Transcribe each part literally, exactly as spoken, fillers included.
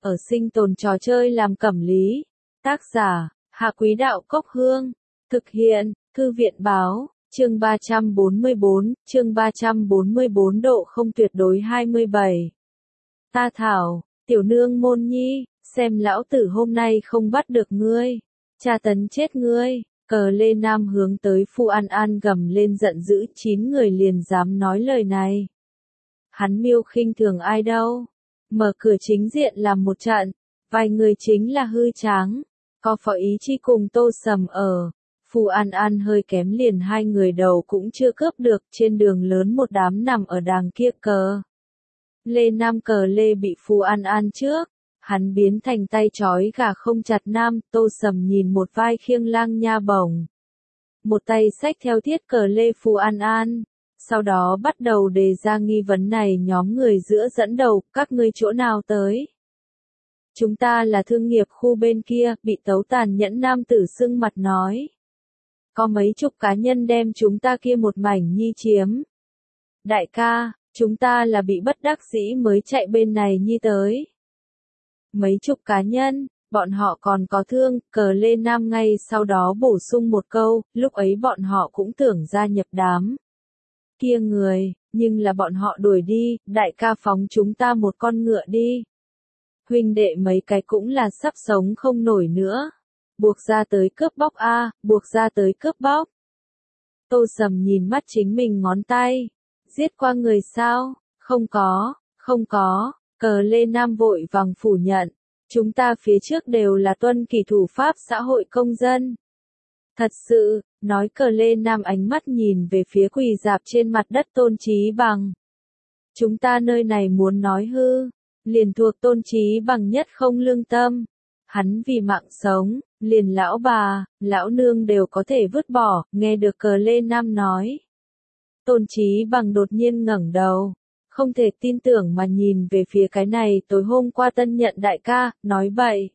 ở sinh tồn trò chơi làm cẩm lý. Tác giả, Hạ Quý Đạo Cốc Hương. Thực hiện, Thư viện Báo, chương ba trăm bốn mươi bốn, chương ba trăm bốn mươi bốn độ không tuyệt đối hai mươi bảy. Ta thảo, tiểu nương môn nhi, xem lão tử hôm nay không bắt được ngươi. Tra tấn chết ngươi. Cờ Lê Nam hướng tới Phu An An gầm lên giận dữ, chín người liền dám nói lời này. Hắn miêu khinh thường ai đâu. Mở cửa chính diện làm một trận, vài người chính là hư tráng, có Phó Ý Chi cùng Tô Sầm ở. Phu An An hơi kém liền hai người đầu cũng chưa cướp được, trên đường lớn một đám nằm ở đàng kia cờ. Lê Nam Cờ Lê bị Phu An An trước, hắn biến thành tay trói gà không chặt nam. Tô Sầm nhìn một vai khiêng lang nha bổng, một tay xách theo thiết cờ Lê Phu An An. Sau đó bắt đầu đề ra nghi vấn này. Nhóm người giữa dẫn đầu, các ngươi chỗ nào tới? Chúng ta là thương nghiệp khu bên kia. Bị tấu tàn nhẫn nam tử sưng mặt nói. Có mấy chục cá nhân đem chúng ta kia một mảnh nhi chiếm. Đại ca, chúng ta là bị bất đắc dĩ mới chạy bên này nhi tới. Mấy chục cá nhân, bọn họ còn có thương. Cờ Lê Nam ngay sau đó bổ sung một câu, lúc ấy bọn họ cũng tưởng gia nhập đám kia người, nhưng là bọn họ đuổi đi. Đại ca phóng chúng ta một con ngựa đi. Huynh đệ mấy cái cũng là sắp sống không nổi nữa. Buộc ra tới cướp bóc a, buộc ra tới cướp bóc. Tô Sầm nhìn mắt chính mình ngón tay. Giết qua người sao? Không có, không có. Cờ Lê Nam vội vàng phủ nhận. Chúng ta phía trước đều là tuân kỷ thủ pháp xã hội công dân. Thật sự, nói. Cờ Lê Nam ánh mắt nhìn về phía quỳ rạp trên mặt đất Tôn Chí Bằng. Chúng ta nơi này muốn nói hư, liền thuộc Tôn Chí Bằng nhất không lương tâm. Hắn vì mạng sống, liền lão bà, lão nương đều có thể vứt bỏ. Nghe được Cờ Lê Nam nói, Tôn Chí Bằng đột nhiên ngẩng đầu, không thể tin tưởng mà nhìn về phía cái này tối hôm qua tân nhận đại ca, nói bậy.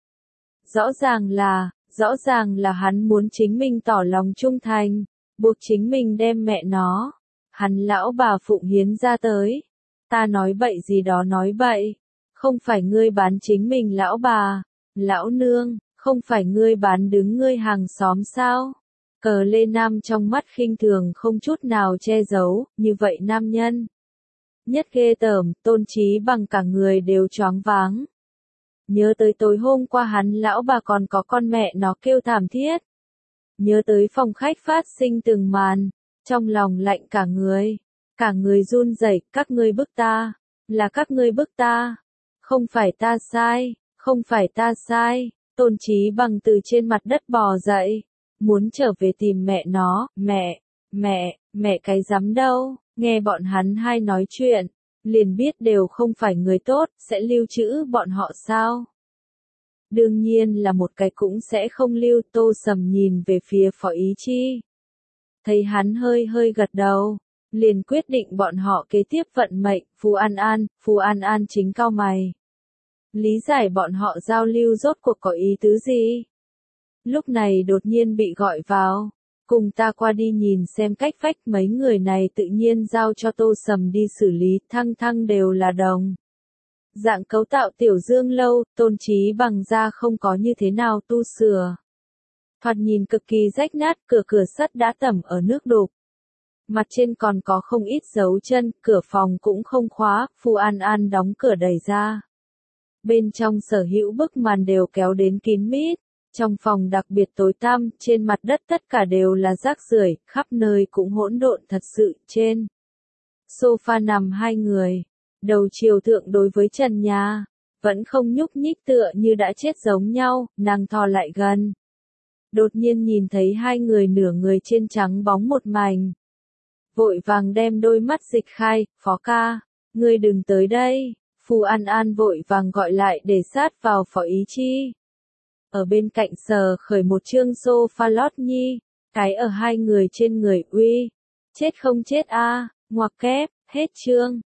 Rõ ràng là, rõ ràng là hắn muốn chính mình tỏ lòng trung thành, buộc chính mình đem mẹ nó, hắn lão bà phụng hiến ra tới. Ta nói bậy gì đó nói bậy, không phải ngươi bán chính mình lão bà, lão nương, không phải ngươi bán đứng ngươi hàng xóm sao? Cờ Lê Nam trong mắt khinh thường không chút nào che giấu, như vậy nam nhân. Nhất ghê tởm. Tôn Chí Bằng cả người đều choáng váng. Nhớ tới tối hôm qua hắn lão bà còn có con mẹ nó kêu thảm thiết. Nhớ tới phòng khách phát sinh từng màn, trong lòng lạnh cả người, cả người run rẩy. Các ngươi bức ta, là các ngươi bức ta, không phải ta sai, không phải ta sai. Tôn Chí Bằng từ trên mặt đất bò dậy, muốn trở về tìm mẹ nó. Mẹ, mẹ, mẹ cái rắm đâu? Nghe bọn hắn hai nói chuyện, liền biết đều không phải người tốt. Sẽ lưu trữ bọn họ sao? Đương nhiên là một cái cũng sẽ không lưu. Tô Sầm nhìn về phía Phó Ý Chi, thấy hắn hơi hơi gật đầu, liền quyết định bọn họ kế tiếp vận mệnh. Phu An An, Phu An An chính cau mày, lý giải bọn họ giao lưu rốt cuộc có ý tứ gì. Lúc này đột nhiên bị gọi vào, cùng ta qua đi nhìn xem cách vách. Mấy người này tự nhiên giao cho Tô Sầm đi xử lý. Thăng thăng đều là đồng dạng cấu tạo tiểu dương lâu. Tôn Chí Bằng ra không có như thế nào tu sửa, thoạt nhìn cực kỳ rách nát. Cửa cửa sắt đã tẩm ở nước đục, mặt trên còn có không ít dấu chân. Cửa phòng cũng không khóa. Phu An An đóng cửa đẩy ra, bên trong sở hữu bức màn đều kéo đến kín mít. Trong phòng đặc biệt tối tăm, trên mặt đất tất cả đều là rác rưởi, khắp nơi cũng hỗn độn thật sự. Trên sofa nằm hai người, đầu chiều thượng đối với trần nhà, vẫn không nhúc nhích tựa như đã chết giống nhau. Nàng thò lại gần, đột nhiên nhìn thấy hai người nửa người trên trắng bóng một mảnh, vội vàng đem đôi mắt dịch khai. Phó ca, ngươi đừng tới đây. Phu An An vội vàng gọi lại để sát vào Phó Ý Chi. Ở bên cạnh sờ khởi một chương sofa lót nhi, cái ở hai người trên người. Uy, chết không chết a, ngoặc kép, hết chương.